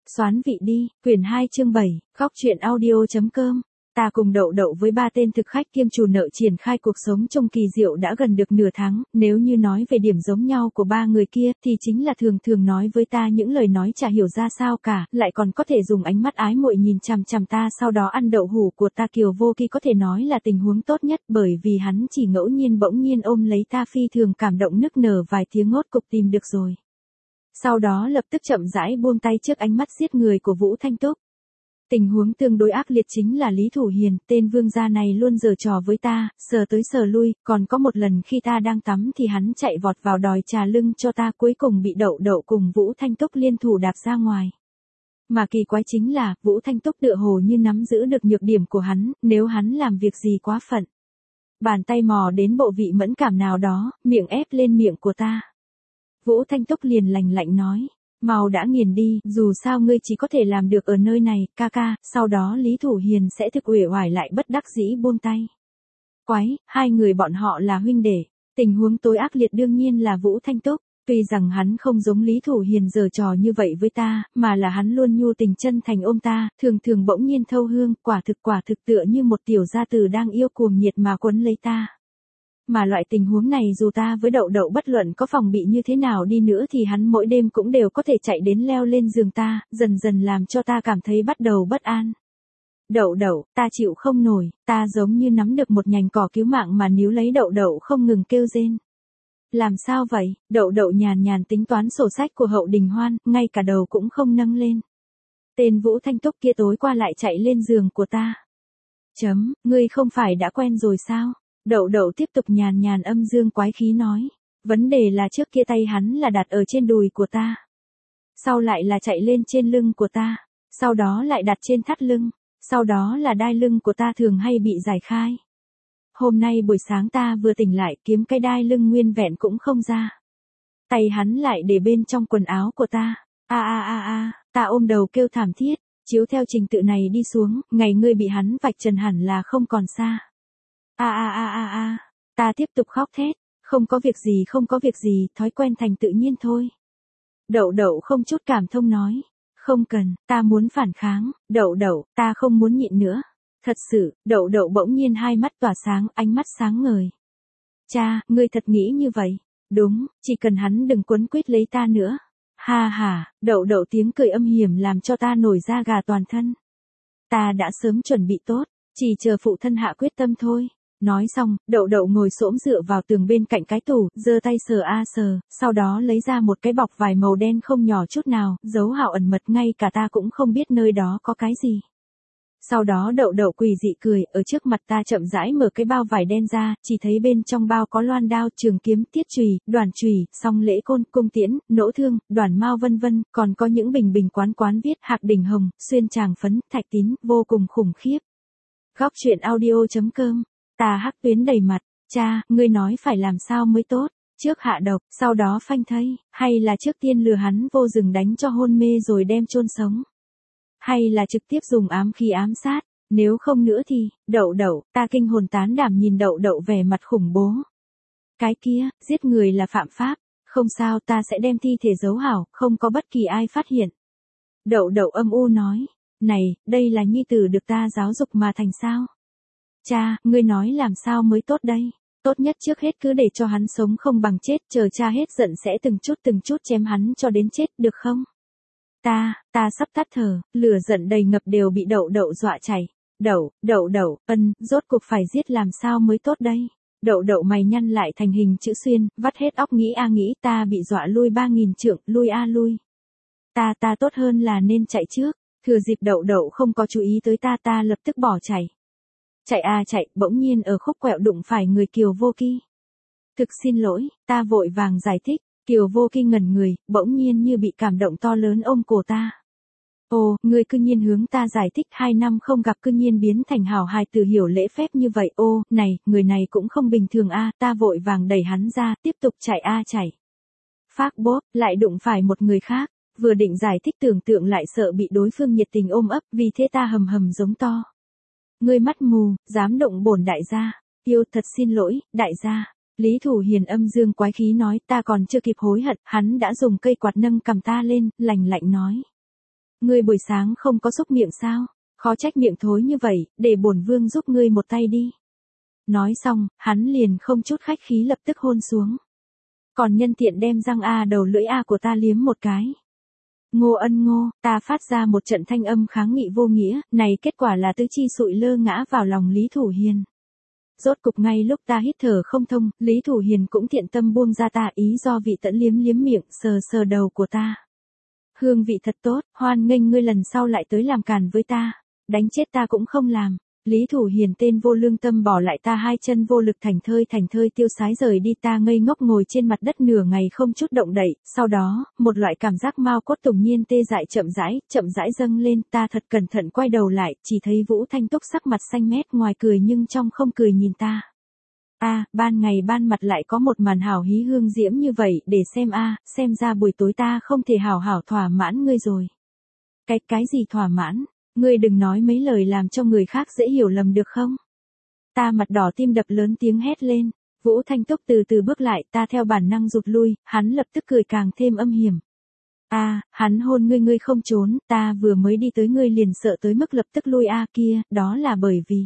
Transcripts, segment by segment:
Xoán vị đi, quyển 2 chương 7, góc truyện audio.com. Ta cùng Đậu Đậu với 3 tên thực khách kiêm chủ nợ triển khai cuộc sống trong kỳ diệu đã gần được nửa tháng, nếu như nói về điểm giống nhau của 3 người kia thì chính là thường thường nói với ta những lời nói chả hiểu ra sao cả, lại còn có thể dùng ánh mắt ái muội nhìn chằm chằm ta sau đó ăn đậu hũ của ta. Kiều Vô Kỳ có thể nói là tình huống tốt nhất bởi vì hắn chỉ ngẫu nhiên bỗng nhiên ôm lấy ta phi thường cảm động nức nở vài tiếng ngốt cục tìm được rồi. Sau đó lập tức chậm rãi buông tay trước ánh mắt giết người của Vũ Thanh Túc. Tình huống tương đối ác liệt chính là Lý Thủ Hiền, tên vương gia này luôn giở trò với ta, sờ tới sờ lui, còn có một lần khi ta đang tắm thì hắn chạy vọt vào đòi trà lưng cho ta, cuối cùng bị Đậu Đậu cùng Vũ Thanh Túc liên thủ đạp ra ngoài. Mà kỳ quái chính là, Vũ Thanh Túc tựa hồ như nắm giữ được nhược điểm của hắn, nếu hắn làm việc gì quá phận. Bàn tay mò đến bộ vị mẫn cảm nào đó, miệng ép lên miệng của ta. Vũ Thanh Túc liền lạnh lạnh nói, mau đã nghiền đi, dù sao ngươi chỉ có thể làm được ở nơi này, ca ca. Sau đó Lý Thủ Hiền sẽ thực uể oải lại bất đắc dĩ buông tay. Quái, hai người bọn họ là huynh đệ, tình huống tối ác liệt đương nhiên là Vũ Thanh Túc. Tuy rằng hắn không giống Lý Thủ Hiền giở trò như vậy với ta, mà là hắn luôn nhu tình chân thành ôm ta, thường thường bỗng nhiên thâu hương, quả thực tựa như một tiểu gia tử đang yêu cuồng nhiệt mà quấn lấy ta. Mà loại tình huống này dù ta với Đậu Đậu bất luận có phòng bị như thế nào đi nữa thì hắn mỗi đêm cũng đều có thể chạy đến leo lên giường ta, dần dần làm cho ta cảm thấy bắt đầu bất an. Đậu Đậu, ta chịu không nổi, ta giống như nắm được một nhành cỏ cứu mạng mà níu lấy Đậu Đậu không ngừng kêu rên. Làm sao vậy? Đậu Đậu nhàn nhàn tính toán sổ sách của Hậu Đình Hoan, ngay cả đầu cũng không nâng lên. Tên Vũ Thanh Túc kia tối qua lại chạy lên giường của ta. Ngươi không phải đã quen rồi sao? Đậu Đậu tiếp tục nhàn nhàn âm dương quái khí nói. Vấn đề là trước kia tay hắn là đặt ở trên đùi của ta. Sau lại là chạy lên trên lưng của ta. Sau đó lại đặt trên thắt lưng. Sau đó là đai lưng của ta thường hay bị giải khai. Hôm nay buổi sáng ta vừa tỉnh lại kiếm cái đai lưng nguyên vẹn cũng không ra. Tay hắn lại để bên trong quần áo của ta. Ta ôm đầu kêu thảm thiết. Chiếu theo trình tự này đi xuống, ngày ngươi bị hắn vạch trần hẳn là không còn xa. Ta tiếp tục khóc thét, không có việc gì, thói quen thành tự nhiên thôi. Đậu Đậu không chút cảm thông nói, không cần, ta muốn phản kháng, Đậu Đậu, ta không muốn nhịn nữa. Thật sự, Đậu Đậu bỗng nhiên hai mắt tỏa sáng, ánh mắt sáng ngời. Cha, ngươi thật nghĩ như vậy? Đúng, chỉ cần hắn đừng quấn quýt lấy ta nữa. Ha, Đậu Đậu tiếng cười âm hiểm làm cho ta nổi da gà toàn thân. Ta đã sớm chuẩn bị tốt, chỉ chờ phụ thân hạ quyết tâm thôi. Nói xong, Đậu Đậu ngồi xổm dựa vào tường bên cạnh cái tủ, giơ tay sờ, sau đó lấy ra một cái bọc vải màu đen không nhỏ chút nào, dấu hảo ẩn mật, ngay cả ta cũng không biết nơi đó có cái gì. Sau đó Đậu Đậu quỷ dị cười, ở trước mặt ta chậm rãi mở cái bao vải đen ra, chỉ thấy bên trong bao có loan đao, trường kiếm, tiết chùy, đoản chùy, song lễ côn, cung tiễn, nỗ thương, đoản mao vân vân, còn có những bình quán viết hạc đỉnh hồng, xuyên tràng phấn, thạch tín, vô cùng khủng khiếp. Góc truyện audio.com. Ta hắc tuyến đầy mặt, cha, ngươi nói phải làm sao mới tốt, trước hạ độc, sau đó phanh thây, hay là trước tiên lừa hắn vô rừng đánh cho hôn mê rồi đem chôn sống, hay là trực tiếp dùng ám khí ám sát, nếu không nữa thì, Đậu Đậu, ta kinh hồn tán đảm nhìn Đậu Đậu vẻ mặt khủng bố. Cái kia, giết người là phạm pháp, không sao, ta sẽ đem thi thể giấu hảo, không có bất kỳ ai phát hiện. Đậu Đậu âm u nói, này, đây là nhi tử được ta giáo dục mà thành sao? Cha, ngươi nói làm sao mới tốt đây? Tốt nhất trước hết cứ để cho hắn sống không bằng chết, chờ cha hết giận sẽ từng chút chém hắn cho đến chết, được không? Ta sắp tắt thở, lửa giận đầy ngập đều bị Đậu Đậu dọa chảy. Đậu, rốt cuộc phải giết làm sao mới tốt đây? Đậu Đậu mày nhăn lại thành hình chữ xuyên, vắt hết óc nghĩ ta bị dọa lui 3000 trượng, lui. Ta tốt hơn là nên chạy trước, thừa dịp Đậu Đậu không có chú ý tới ta lập tức bỏ chạy. Chạy, bỗng nhiên ở khúc quẹo đụng phải người Kiều Vô Kỳ. Thực xin lỗi, ta vội vàng giải thích, Kiều Vô Kỳ ngẩn người, bỗng nhiên như bị cảm động to lớn ôm cổ ta. Ồ, ngươi cư nhiên hướng ta giải thích 2 năm không gặp cư nhiên biến thành hảo hài tử hiểu lễ phép như vậy, ô, này, người này cũng không bình thường ta vội vàng đẩy hắn ra, tiếp tục chạy. Phác bốp, lại đụng phải một người khác, vừa định giải thích tưởng tượng lại sợ bị đối phương nhiệt tình ôm ấp, vì thế ta hầm giống to. Ngươi mắt mù, dám động bổn đại gia, yêu thật xin lỗi, đại gia. Lý Thủ Hiền âm dương quái khí nói, ta còn chưa kịp hối hận, hắn đã dùng cây quạt nâng cầm ta lên, lạnh lạnh nói. Ngươi buổi sáng không có xúc miệng sao? Khó trách miệng thối như vậy, để bổn vương giúp ngươi một tay đi. Nói xong, hắn liền không chút khách khí lập tức hôn xuống. Còn nhân tiện đem răng đầu lưỡi của ta liếm một cái. Ngô Ân Ngô, ta phát ra một trận thanh âm kháng nghị vô nghĩa, này kết quả là tứ chi sụi lơ ngã vào lòng Lý Thủ Hiền. Rốt cục ngay lúc ta hít thở không thông, Lý Thủ Hiền cũng thiện tâm buông ra ta, ý do vị tẫn liếm liếm miệng, sờ sờ đầu của ta. Hương vị thật tốt, hoan nghênh ngươi lần sau lại tới làm càn với ta. Đánh chết ta cũng không làm. Lý Thủ Hiền tên vô lương tâm bỏ lại ta hai chân vô lực thành thơi tiêu sái rời đi, ta ngây ngốc ngồi trên mặt đất nửa ngày không chút động đậy, sau đó, một loại cảm giác mao cốt tùng nhiên tê dại chậm rãi dâng lên, ta thật cẩn thận quay đầu lại, chỉ thấy Vũ Thanh Túc sắc mặt xanh mét ngoài cười nhưng trong không cười nhìn ta. Ban ngày ban mặt lại có một màn hảo hí hương diễm như vậy, để xem ra buổi tối ta không thể hảo hảo thỏa mãn ngươi rồi. Cái gì thỏa mãn? Ngươi đừng nói mấy lời làm cho người khác dễ hiểu lầm được không? Ta mặt đỏ tim đập lớn tiếng hét lên. Vũ Thanh Túc từ từ bước lại, ta theo bản năng rụt lui, hắn lập tức cười càng thêm âm hiểm. Hắn hôn ngươi không trốn, ta vừa mới đi tới ngươi liền sợ tới mức lập tức lui kia, đó là bởi vì.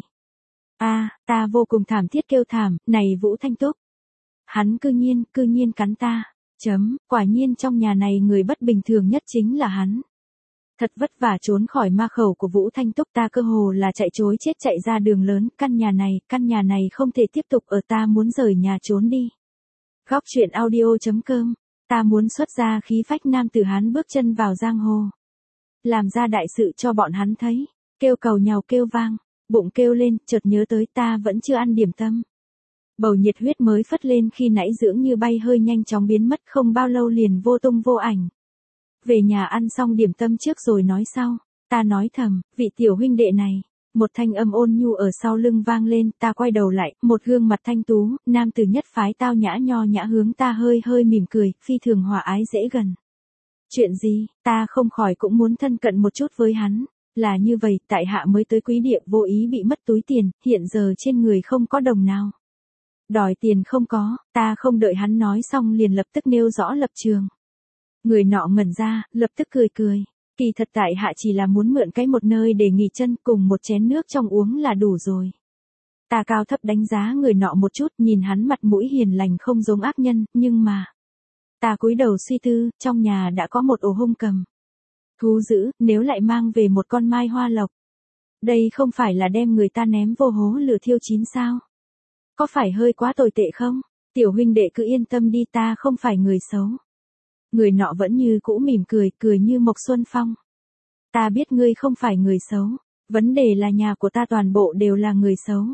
Ta vô cùng thảm thiết kêu thảm, này Vũ Thanh Túc. Hắn cư nhiên cắn ta. Quả nhiên trong nhà này người bất bình thường nhất chính là hắn. Thật vất vả trốn khỏi ma khẩu của Vũ Thanh Túc, ta cơ hồ là chạy trối chết chạy ra đường lớn, căn nhà này không thể tiếp tục ở, ta muốn rời nhà trốn đi. Góc truyện audio.com, ta muốn xuất ra khí phách nam tử Hán bước chân vào giang hồ. Làm ra đại sự cho bọn hắn thấy, kêu cầu nhào kêu vang, bụng kêu lên, chợt nhớ tới ta vẫn chưa ăn điểm tâm. Bầu nhiệt huyết mới phất lên khi nãy dưỡng như bay hơi nhanh chóng biến mất, không bao lâu liền vô tung vô ảnh. Về nhà ăn xong điểm tâm trước rồi nói sau, ta nói thầm, vị tiểu huynh đệ này. Một thanh âm ôn nhu ở sau lưng vang lên, ta quay đầu lại, một gương mặt thanh tú, nam tử nhất phái tao nhã nho nhã hướng ta hơi mỉm cười, phi thường hòa ái dễ gần. Chuyện gì, ta không khỏi cũng muốn thân cận một chút với hắn. Là như vậy, tại hạ mới tới quý địa vô ý bị mất túi tiền, hiện giờ trên người không có đồng nào. Đòi tiền không có, ta không đợi hắn nói xong liền lập tức nêu rõ lập trường. Người nọ ngẩn ra, lập tức cười. Kỳ thật tại hạ chỉ là muốn mượn một nơi để nghỉ chân cùng một chén nước trong uống là đủ rồi. Ta cao thấp đánh giá người nọ một chút, nhìn hắn mặt mũi hiền lành không giống ác nhân, nhưng mà. Ta cúi đầu suy tư, trong nhà đã có một ổ hung cầm. Thú dữ, nếu lại mang về một con mai hoa lộc. Đây không phải là đem người ta ném vô hố lửa thiêu chín sao? Có phải hơi quá tồi tệ không? Tiểu huynh đệ cứ yên tâm đi, ta không phải người xấu. Người nọ vẫn như cũ mỉm cười như Mộc Xuân Phong. Ta biết ngươi không phải người xấu, vấn đề là nhà của ta toàn bộ đều là người xấu.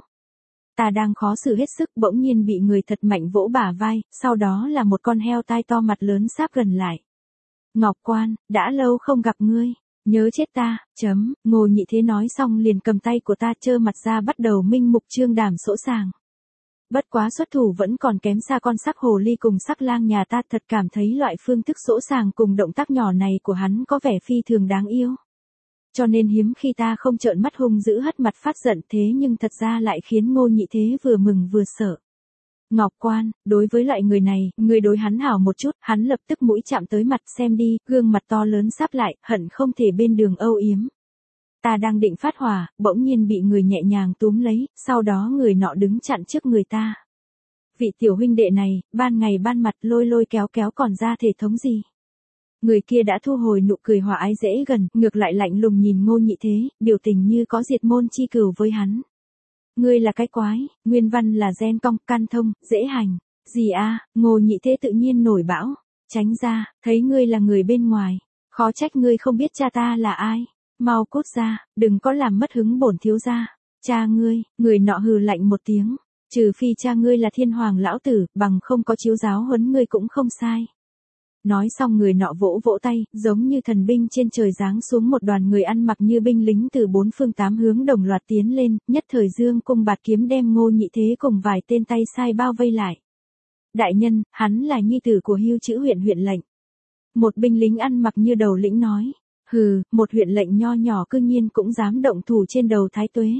Ta đang khó xử hết sức bỗng nhiên bị người thật mạnh vỗ bả vai, sau đó là một con heo tai to mặt lớn sáp gần lại. Ngọc Quan, đã lâu không gặp ngươi, nhớ chết ta, Ngô Nhị Thế nói xong liền cầm tay của ta trơ mặt ra bắt đầu minh mục trương đảm sỗ sàng. Bất quá xuất thủ vẫn còn kém xa con sắc hồ ly cùng sắc lang nhà ta, thật cảm thấy loại phương thức sỗ sàng cùng động tác nhỏ này của hắn có vẻ phi thường đáng yêu. Cho nên hiếm khi ta không trợn mắt hung dữ hất mặt phát giận, thế nhưng thật ra lại khiến Ngô Nhị Thế vừa mừng vừa sợ. Ngọc Quan, đối với loại người này, người đối hắn hảo một chút, hắn lập tức mũi chạm tới mặt xem đi, gương mặt to lớn sắp lại, hận không thể bên đường âu yếm. Ta đang định phát hỏa, bỗng nhiên bị người nhẹ nhàng túm lấy, sau đó người nọ đứng chặn trước người ta. Vị tiểu huynh đệ này, ban ngày ban mặt lôi kéo còn ra thể thống gì? Người kia đã thu hồi nụ cười hòa ái dễ gần, ngược lại lạnh lùng nhìn Ngô Nhị Thế, biểu tình như có diệt môn chi cửu với hắn. Ngươi là cái quái, nguyên văn là gen cong, can thông, dễ hành. Gì Ngô Nhị Thế tự nhiên nổi bão. Tránh ra, thấy ngươi là người bên ngoài. Khó trách ngươi không biết cha ta là ai. Mau cút ra, đừng có làm mất hứng bổn thiếu gia. Cha ngươi, người nọ hừ lạnh một tiếng. Trừ phi cha ngươi là thiên hoàng lão tử, bằng không có chiếu giáo huấn ngươi cũng không sai. Nói xong người nọ vỗ tay, giống như thần binh trên trời giáng xuống, một đoàn người ăn mặc như binh lính từ bốn phương tám hướng đồng loạt tiến lên, nhất thời dương cung bạt kiếm đem Ngô Nhị Thế cùng vài tên tay sai bao vây lại. Đại nhân, hắn là nhi tử của Hưu Chữ huyện lệnh. Một binh lính ăn mặc như đầu lĩnh nói. Hừ, một huyện lệnh nho nhỏ cư nhiên cũng dám động thủ trên đầu thái tuế.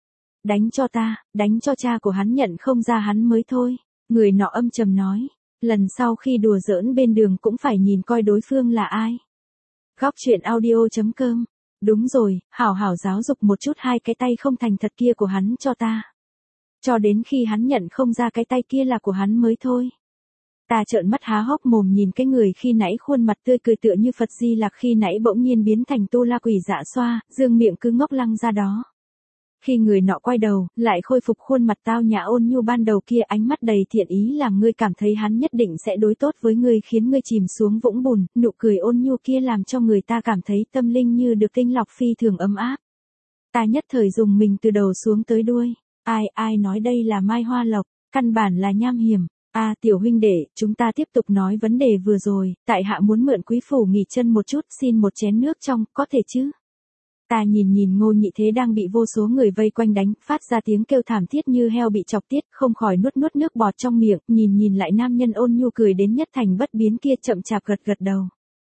Đánh cho ta, đánh cho cha của hắn nhận không ra hắn mới thôi. Người nọ âm trầm nói. Lần sau khi đùa giỡn bên đường cũng phải nhìn coi đối phương là ai. Góc chuyện audio.com. Đúng rồi, hảo hảo giáo dục một chút hai cái tay không thành thật kia của hắn cho ta. Cho đến khi hắn nhận không ra cái tay kia là của hắn mới thôi. Ta trợn mắt há hốc mồm nhìn cái người khi nãy khuôn mặt tươi cười tựa như Phật Di Lặc khi nãy bỗng nhiên biến thành Tu La Quỷ Dạ Xoa, dương miệng cứ ngốc lăng ra đó. Khi người nọ quay đầu, lại khôi phục khuôn mặt tao nhã ôn nhu ban đầu kia, ánh mắt đầy thiện ý làm ngươi cảm thấy hắn nhất định sẽ đối tốt với ngươi, khiến ngươi chìm xuống vũng bùn, nụ cười ôn nhu kia làm cho người ta cảm thấy tâm linh như được tinh lọc phi thường ấm áp. Ta nhất thời dùng mình từ đầu xuống tới đuôi. Ai nói đây là Mai Hoa Lộc, căn bản là nham hiểm. Tiểu huynh đệ, chúng ta tiếp tục nói vấn đề vừa rồi, tại hạ muốn mượn quý phủ nghỉ chân một chút, xin một chén nước trong, có thể chứ? Ta nhìn Ngô Nhị Thế đang bị vô số người vây quanh đánh, phát ra tiếng kêu thảm thiết như heo bị chọc tiết, không khỏi nuốt nước bọt trong miệng, nhìn lại nam nhân ôn nhu cười đến nhất thành bất biến kia, chậm chạp gật đầu.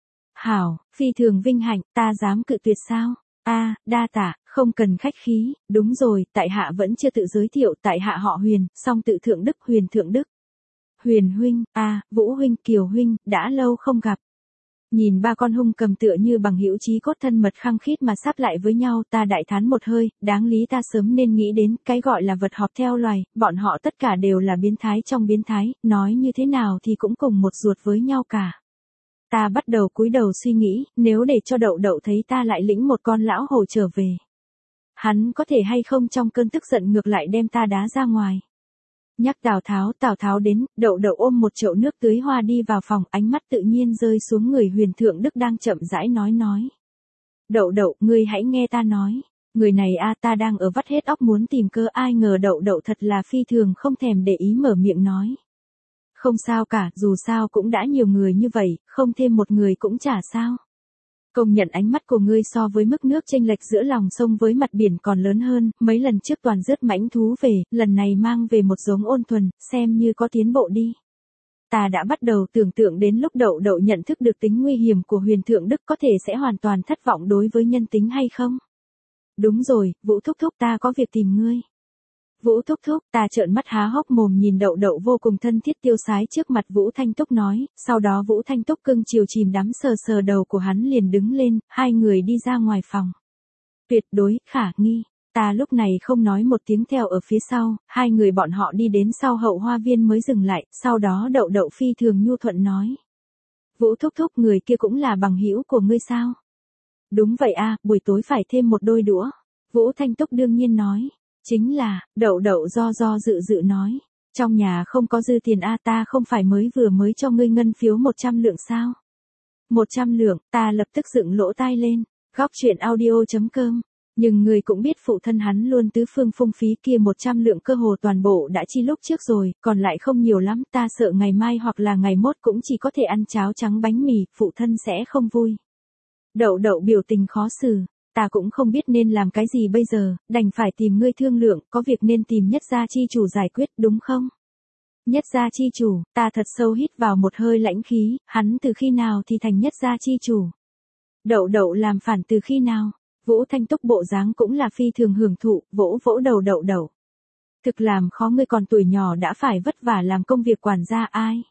Hảo, phi thường vinh hạnh, ta dám cự tuyệt sao? Đa tạ, không cần khách khí, đúng rồi, tại hạ vẫn chưa tự giới thiệu, tại hạ họ Huyền, song tự Thượng Đức, Huyền Thượng Đức. Huyền huynh, Vũ huynh, Kiều huynh, đã lâu không gặp. Nhìn ba con hung cầm tựa như bằng hữu chí cốt thân mật khăng khít mà sáp lại với nhau, ta đại thán một hơi, đáng lý ta sớm nên nghĩ đến, cái gọi là vật họp theo loài, bọn họ tất cả đều là biến thái trong biến thái, nói như thế nào thì cũng cùng một ruột với nhau cả. Ta bắt đầu cúi đầu suy nghĩ, nếu để cho Đậu Đậu thấy ta lại lĩnh một con lão hổ trở về, hắn có thể hay không trong cơn tức giận ngược lại đem ta đá ra ngoài. Nhắc Tào Tháo đến, Đậu Đậu ôm một chậu nước tưới hoa đi vào phòng, ánh mắt tự nhiên rơi xuống người Huyền Thượng Đức đang chậm rãi nói. Đậu Đậu, ngươi hãy nghe ta nói. Người này ta đang ở vắt hết óc muốn tìm cơ, ai ngờ Đậu Đậu thật là phi thường không thèm để ý mở miệng nói. Không sao cả, dù sao cũng đã nhiều người như vậy, không thêm một người cũng chả sao. Công nhận ánh mắt của ngươi so với mức nước chênh lệch giữa lòng sông với mặt biển còn lớn hơn, mấy lần trước toàn rước mãnh thú về, lần này mang về một giống ôn thuần, xem như có tiến bộ đi. Ta đã bắt đầu tưởng tượng đến lúc Đậu Đậu nhận thức được tính nguy hiểm của Huyền Thượng Đức có thể sẽ hoàn toàn thất vọng đối với nhân tính hay không. Đúng rồi, Vũ thúc thúc, ta có việc tìm ngươi. Vũ thúc thúc, ta trợn mắt há hốc mồm nhìn Đậu Đậu vô cùng thân thiết tiêu sái trước mặt Vũ Thanh Túc nói, sau đó Vũ Thanh Túc cưng chiều chìm đắm sờ đầu của hắn liền đứng lên, hai người đi ra ngoài phòng. Tuyệt đối, khả nghi. Ta lúc này không nói một tiếng theo ở phía sau, hai người bọn họ đi đến sau hậu hoa viên mới dừng lại, sau đó Đậu Đậu phi thường nhu thuận nói. Vũ thúc thúc, người kia cũng là bằng hữu của ngươi sao? Đúng vậy buổi tối phải thêm một đôi đũa. Vũ Thanh Túc đương nhiên nói. Chính là, Đậu Đậu do dự nói. Trong nhà không có dư tiền ta không phải mới cho ngươi ngân phiếu 100 lượng sao? 100 lượng, ta lập tức dựng lỗ tai lên. Góc chuyện audio.com. Nhưng người cũng biết phụ thân hắn luôn tứ phương phung phí kia, 100 lượng cơ hồ toàn bộ đã chi lúc trước rồi, còn lại không nhiều lắm, ta sợ ngày mai hoặc là ngày mốt cũng chỉ có thể ăn cháo trắng bánh mì, phụ thân sẽ không vui. Đậu Đậu biểu tình khó xử. Ta cũng không biết nên làm cái gì bây giờ, đành phải tìm ngươi thương lượng, có việc nên tìm Nhất gia chi chủ giải quyết, đúng không? Nhất gia chi chủ, ta thật sâu hít vào một hơi lãnh khí, hắn từ khi nào thì thành Nhất gia chi chủ? Đậu Đậu làm phản từ khi nào? Vũ Thanh Túc bộ dáng cũng là phi thường hưởng thụ, vỗ đầu Đậu Đậu. Thực làm khó ngươi, còn tuổi nhỏ đã phải vất vả làm công việc quản gia ai?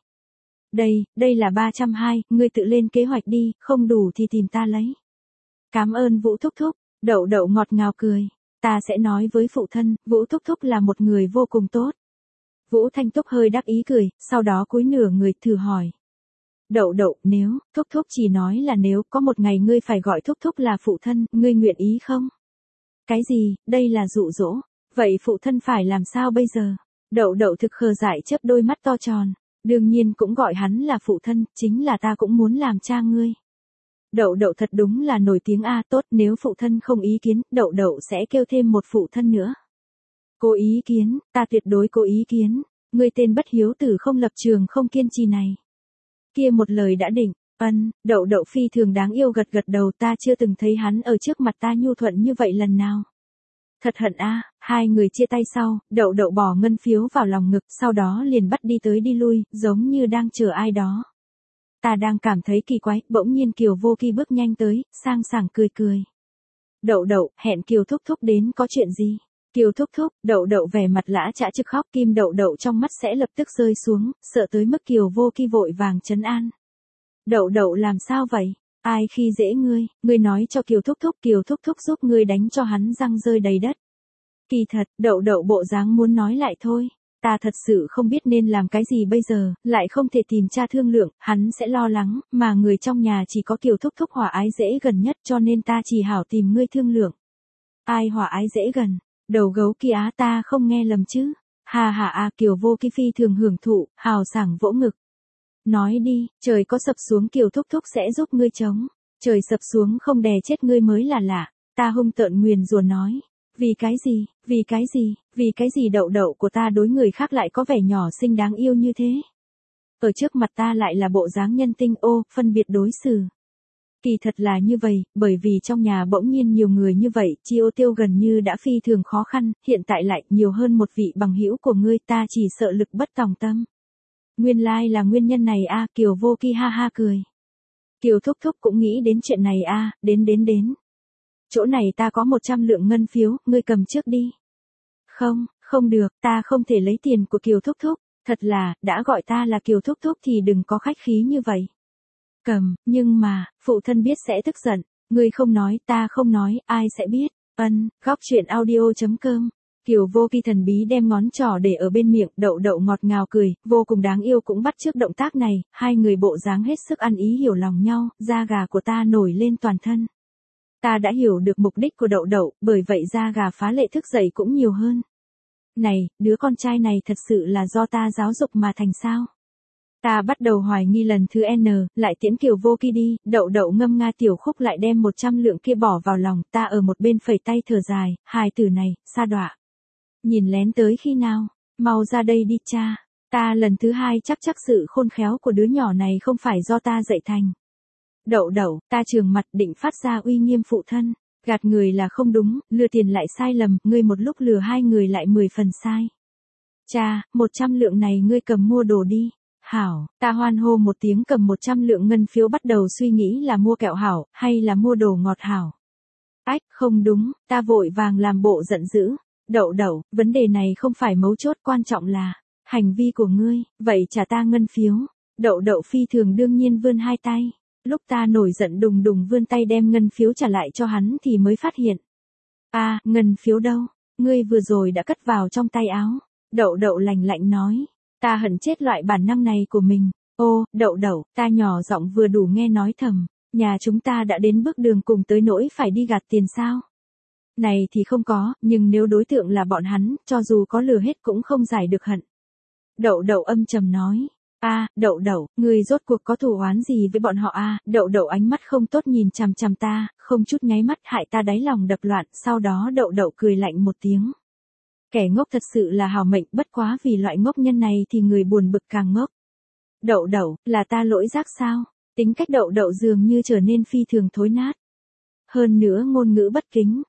Đây là 320, ngươi tự lên kế hoạch đi, không đủ thì tìm ta lấy. Cảm ơn Vũ thúc thúc, Đậu Đậu ngọt ngào cười. Ta sẽ nói với phụ thân, Vũ thúc thúc là một người vô cùng tốt. Vũ Thanh Túc hơi đắc ý cười, sau đó cúi nửa người thử hỏi. Đậu Đậu, nếu, thúc thúc chỉ nói là nếu có một ngày ngươi phải gọi thúc thúc là phụ thân, ngươi nguyện ý không? Cái gì, đây là dụ dỗ, vậy phụ thân phải làm sao bây giờ? Đậu Đậu thực khờ dại chớp đôi mắt to tròn, đương nhiên cũng gọi hắn là phụ thân, chính là ta cũng muốn làm cha ngươi. Đậu Đậu thật đúng là nổi tiếng tốt, nếu phụ thân không ý kiến, Đậu Đậu sẽ kêu thêm một phụ thân nữa. Cố ý kiến, ta tuyệt đối cố ý kiến, ngươi tên bất hiếu tử không lập trường không kiên trì này. Kia một lời đã định, Đậu Đậu phi thường đáng yêu gật đầu, ta chưa từng thấy hắn ở trước mặt ta nhu thuận như vậy lần nào. Thật hận hai người chia tay sau, Đậu Đậu bỏ ngân phiếu vào lòng ngực, sau đó liền bắt đi tới đi lui, giống như đang chờ ai đó. Ta đang cảm thấy kỳ quái, bỗng nhiên Kiều Vô Kỳ bước nhanh tới, sang sảng cười. Đậu Đậu, hẹn Kiều thúc thúc đến có chuyện gì? Kiều thúc thúc, Đậu Đậu vẻ mặt lã chã trực khóc, kim Đậu Đậu trong mắt sẽ lập tức rơi xuống, sợ tới mức Kiều Vô Kỳ vội vàng trấn an. Đậu Đậu làm sao vậy? Ai khi dễ ngươi nói cho Kiều Thúc Thúc giúp ngươi đánh cho hắn răng rơi đầy đất. Kỳ thật, đậu đậu bộ dáng muốn nói lại thôi. Ta thật sự không biết nên làm cái gì bây giờ, lại không thể tìm cha thương lượng, hắn sẽ lo lắng, mà người trong nhà chỉ có Kiều Thúc hòa ái dễ gần nhất cho nên ta chỉ hảo tìm ngươi thương lượng. Ai hòa ái dễ gần? Đầu gấu kia á, ta không nghe lầm chứ? Hà hà à, Kiều Vô Kỳ phi thường hưởng thụ, hào sảng vỗ ngực. Nói đi, trời có sập xuống Kiều Thúc sẽ giúp ngươi chống. Trời sập xuống không đè chết ngươi mới là lạ. Ta hung tợn nguyền rủa nói. Vì cái gì đậu đậu của ta đối người khác lại có vẻ nhỏ xinh đáng yêu như thế? Ở trước mặt ta lại là bộ dáng nhân tinh phân biệt đối xử. Kỳ thật là như vậy, bởi vì trong nhà bỗng nhiên nhiều người như vậy, chi tiêu gần như đã phi thường khó khăn, hiện tại lại nhiều hơn một vị bằng hữu của ngươi, ta chỉ sợ lực bất tòng tâm. Nguyên lai là nguyên nhân này a, Kiều Vô Kỳ ha ha cười. Kiều Thúc cũng nghĩ đến chuyện này a, đến. Chỗ này ta có 100 lượng ngân phiếu, ngươi cầm trước đi. Không được, ta không thể lấy tiền của Kiều Thúc. Thật là, đã gọi ta là Kiều Thúc thì đừng có khách khí như vậy. Cầm, nhưng mà, phụ thân biết sẽ tức giận. Ngươi không nói, ta không nói, ai sẽ biết. Góc truyện audio.com. Kiều Vô Kỳ thần bí đem ngón trỏ để ở bên miệng, đậu đậu ngọt ngào cười, vô cùng đáng yêu cũng bắt chước động tác này, hai người bộ dáng hết sức ăn ý hiểu lòng nhau, da gà của ta nổi lên toàn thân. Ta đã hiểu được mục đích của đậu đậu, bởi vậy da gà phá lệ thức dậy cũng nhiều hơn. Này, đứa con trai này thật sự là do ta giáo dục mà thành sao? Ta bắt đầu hoài nghi lần thứ N, lại tiễn Kiều Vô Kỳ đi, đậu đậu ngâm nga tiểu khúc lại đem 100 lượng kia bỏ vào lòng, ta ở một bên phẩy tay thở dài, hài tử này, sa đọa. Nhìn lén tới khi nào, mau ra đây đi cha, ta lần thứ hai chắc sự khôn khéo của đứa nhỏ này không phải do ta dạy thành. Đậu đậu, ta trường mặt định phát ra uy nghiêm phụ thân, gạt người là không đúng, lừa tiền lại sai lầm, ngươi một lúc lừa hai người lại 10 phần sai. Cha, 100 lượng này ngươi cầm mua đồ đi. Hảo, ta hoan hô một tiếng cầm 100 lượng ngân phiếu bắt đầu suy nghĩ là mua kẹo hảo, hay là mua đồ ngọt hảo. Ách, không đúng, ta vội vàng làm bộ giận dữ. Đậu đậu, vấn đề này không phải mấu chốt, quan trọng là hành vi của ngươi, vậy trả ta ngân phiếu. Đậu đậu phi thường đương nhiên vươn hai tay. Lúc ta nổi giận đùng đùng vươn tay đem ngân phiếu trả lại cho hắn thì mới phát hiện. Ngân phiếu đâu? Ngươi vừa rồi đã cất vào trong tay áo. Đậu đậu lạnh lạnh nói. Ta hận chết loại bản năng này của mình. Đậu đậu, ta nhỏ giọng vừa đủ nghe nói thầm. Nhà chúng ta đã đến bước đường cùng tới nỗi phải đi gạt tiền sao? Này thì không có, nhưng nếu đối tượng là bọn hắn, cho dù có lừa hết cũng không giải được hận. Đậu đậu âm trầm nói. Đậu đậu, ngươi rốt cuộc có thù oán gì với bọn họ Đậu đậu ánh mắt không tốt nhìn chằm chằm ta, không chút nháy mắt hại ta đáy lòng đập loạn, sau đó đậu đậu cười lạnh một tiếng. Kẻ ngốc thật sự là hào mệnh, bất quá vì loại ngốc nhân này thì người buồn bực càng ngốc. Đậu đậu, là ta lỗi giác sao? Tính cách đậu đậu dường như trở nên phi thường thối nát. Hơn nữa ngôn ngữ bất kính,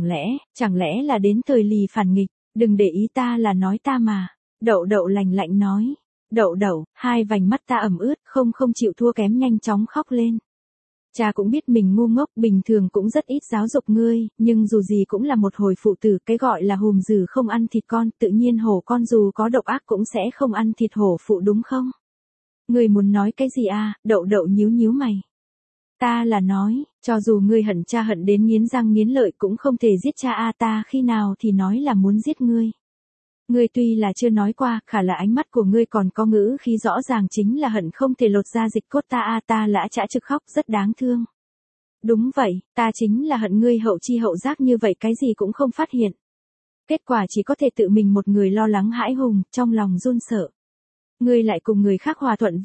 chẳng lẽ là đến thời lì phản nghịch, đừng để ý ta là nói ta mà. Đậu đậu lạnh lạnh nói. Đậu đậu, hai vành mắt ta ẩm ướt, không chịu thua kém nhanh chóng khóc lên. Cha cũng biết mình ngu ngốc, bình thường cũng rất ít giáo dục ngươi, nhưng dù gì cũng là một hồi phụ tử, cái gọi là hùm dừ không ăn thịt con, tự nhiên hổ con dù có độc ác cũng sẽ không ăn thịt hổ phụ đúng không? Ngươi muốn nói cái gì Đậu đậu nhíu mày. Ta là nói, cho dù ngươi hận cha hận đến nghiến răng nghiến lợi cũng không thể giết cha ta khi nào thì nói là muốn giết ngươi. Ngươi tuy là chưa nói qua, khả là ánh mắt của ngươi còn có ngữ khí rõ ràng chính là hận không thể lột ra dịch cốt ta lã chã trực khóc rất đáng thương. Đúng vậy, ta chính là hận ngươi hậu chi hậu giác như vậy cái gì cũng không phát hiện. Kết quả chỉ có thể tự mình một người lo lắng hãi hùng, trong lòng run sợ. Ngươi lại cùng người khác hòa thuận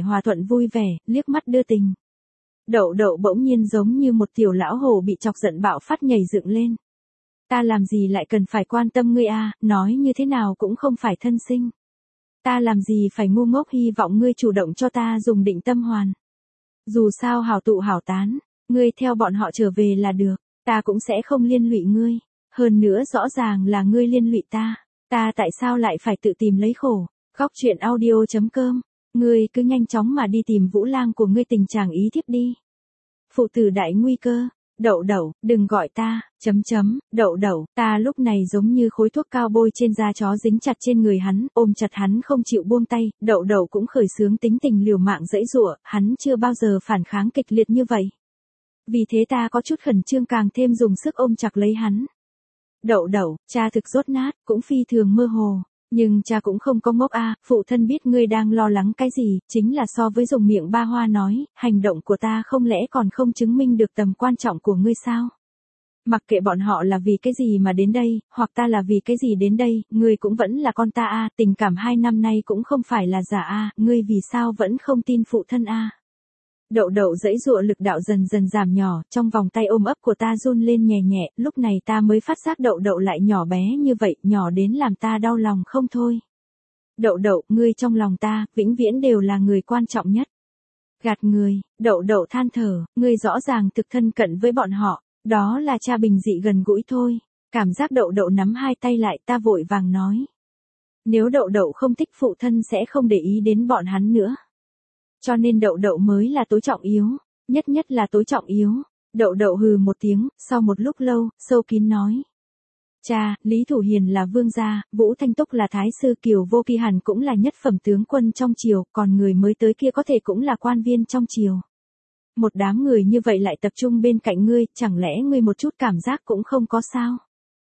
vui vẻ, liếc mắt đưa tình. Đậu đậu bỗng nhiên giống như một tiểu lão hổ bị chọc giận bạo phát nhảy dựng lên. Ta làm gì lại cần phải quan tâm ngươi nói như thế nào cũng không phải thân sinh. Ta làm gì phải ngu ngốc hy vọng ngươi chủ động cho ta dùng định tâm hoàn. Dù sao hảo tụ hảo tán, ngươi theo bọn họ trở về là được, ta cũng sẽ không liên lụy ngươi. Hơn nữa rõ ràng là ngươi liên lụy ta tại sao lại phải tự tìm lấy khổ. Góc truyện audio.com, ngươi cứ nhanh chóng mà đi tìm Vũ Lang của ngươi tình chàng ý thiếp đi. Phụ tử đại nguy cơ. Đậu đậu, đừng gọi ta, đậu đậu, ta lúc này giống như khối thuốc cao bôi trên da chó dính chặt trên người hắn, ôm chặt hắn không chịu buông tay, đậu đậu cũng khởi xướng tính tình liều mạng giãy giụa, hắn chưa bao giờ phản kháng kịch liệt như vậy. Vì thế ta có chút khẩn trương càng thêm dùng sức ôm chặt lấy hắn. Đậu đậu, cha thực rốt nát, cũng phi thường mơ hồ. Nhưng cha cũng không có ngốc a, phụ thân biết ngươi đang lo lắng cái gì, chính là so với dùng miệng ba hoa nói, hành động của ta không lẽ còn không chứng minh được tầm quan trọng của ngươi sao? Mặc kệ bọn họ là vì cái gì mà đến đây, hoặc ta là vì cái gì đến đây, ngươi cũng vẫn là con ta a, tình cảm 2 năm nay cũng không phải là giả a, ngươi vì sao vẫn không tin phụ thân a? Đậu đậu giãy giụa lực đạo dần dần giảm nhỏ, trong vòng tay ôm ấp của ta run lên nhẹ nhẹ, lúc này ta mới phát giác đậu đậu lại nhỏ bé như vậy, nhỏ đến làm ta đau lòng không thôi. Đậu đậu, ngươi trong lòng ta, vĩnh viễn đều là người quan trọng nhất. Gạt người, đậu đậu than thở, ngươi rõ ràng thực thân cận với bọn họ, đó là cha bình dị gần gũi thôi. Cảm giác đậu đậu nắm hai tay lại, ta vội vàng nói. Nếu đậu đậu không thích phụ thân sẽ không để ý đến bọn hắn nữa. Cho nên đậu đậu mới là tối trọng yếu, nhất là tối trọng yếu. Đậu đậu hừ một tiếng, sau một lúc lâu, sâu kín nói. Cha, Lý Thủ Hiền là vương gia, Vũ Thanh Túc là thái sư, Kiều Vô Kỳ hẳn cũng là nhất phẩm tướng quân trong triều, còn người mới tới kia có thể cũng là quan viên trong triều. Một đám người như vậy lại tập trung bên cạnh ngươi, chẳng lẽ ngươi một chút cảm giác cũng không có sao?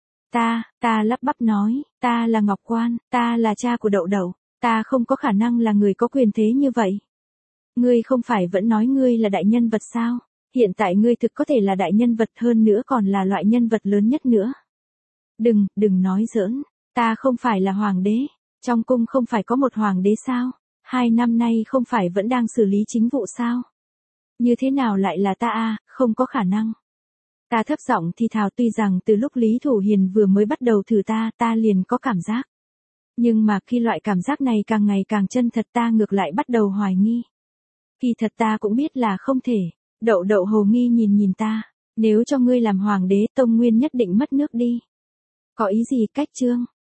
Ta lắp bắp nói, ta là Ngọc Quan, ta là cha của đậu đậu, ta không có khả năng là người có quyền thế như vậy. Ngươi không phải vẫn nói ngươi là đại nhân vật sao? Hiện tại ngươi thực có thể là đại nhân vật, hơn nữa còn là loại nhân vật lớn nhất nữa. Đừng nói giỡn, ta không phải là hoàng đế, trong cung không phải có một hoàng đế sao? 2 năm nay không phải vẫn đang xử lý chính vụ sao? Như thế nào lại là ta a, không có khả năng. Ta thấp giọng thì thào, tuy rằng từ lúc Lý Thủ Hiền vừa mới bắt đầu thử ta liền có cảm giác. Nhưng mà khi loại cảm giác này càng ngày càng chân thật, ta ngược lại bắt đầu hoài nghi. Kỳ thật ta cũng biết là không thể. Đậu đậu hồ nghi nhìn ta. Nếu cho ngươi làm hoàng đế, Tông Nguyên nhất định mất nước đi. Có ý gì? Cách chương.